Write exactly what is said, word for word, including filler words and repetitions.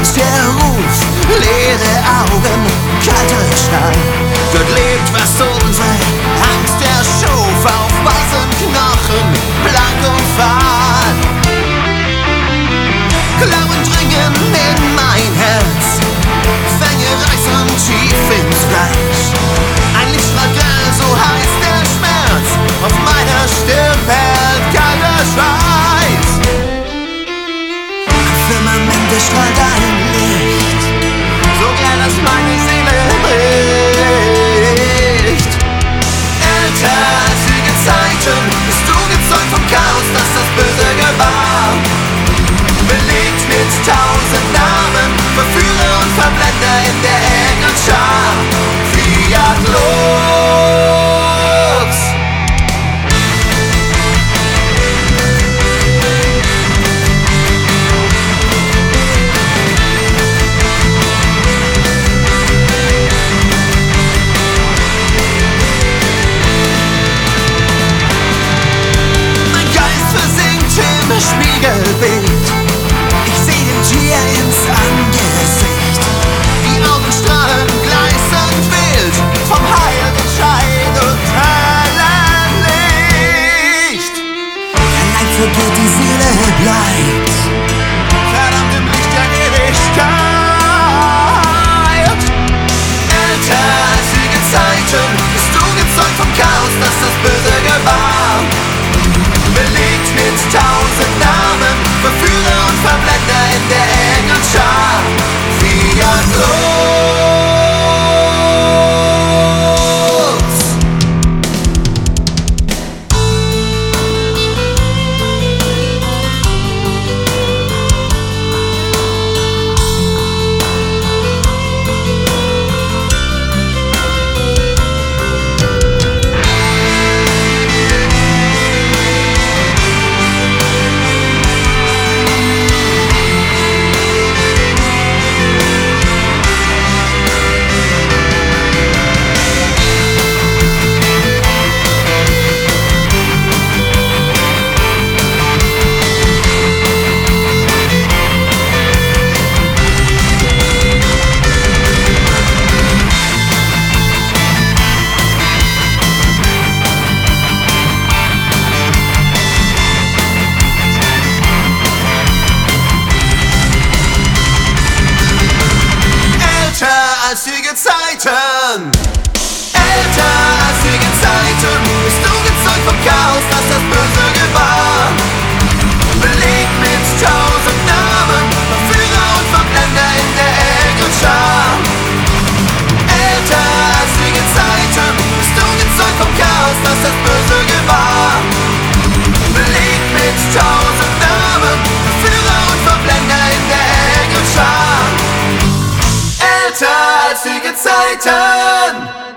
Angst, der Ruf, leere Augen, kalter Stahl. Dort lebt, was unsere Angst erschuf, auf weißen Knochen, blank und fahl. Klauen dringen in mein Herz, Fänge reißen tief ins Fleisch. Ein Lichtstrahl grell, so heißt der Schmerz, auf meiner Stirn fällt kalter Schweiß. Am Firmament strahlt ein Licht, so grell, dass meine Seele bricht. Älter als die Gezeiten bist du gezeugt vom Chaos, das das Böse gebar. Belegt mit tausend Namen, Verführer und Verblender in der engen Schar. Fiat Lux. Mein Geist versinkt im Spiegelbild. Ich seh dem Tier ins Angesicht. Die Augen strahlen gleißend wild vom Heilentscheid und hellen Licht. Der Leib vergeht, die Seele bleibt, verdammt im Licht der Ewigkeit. Älter als die Gezeiten bist du gezeugt vom Chaos, das das Böse gebar. Belegt mit tausend Namen, Verführer und Verblender in der engen Schar. Fiat Lux. Als die Gezeiten, älter als die Gezeiten, bist du gezeugt vom Chaos, das das Böse gebar. Belegt mit tausend Namen, Verführer und Verblender in der engen Schar. Älter als die Gezeiten, bist du gezeugt vom Chaos, das das Böse gebar. Belegt mit tausend Namen, Verführer und Verblender in der engen Schar. Älter als die Gezeiten.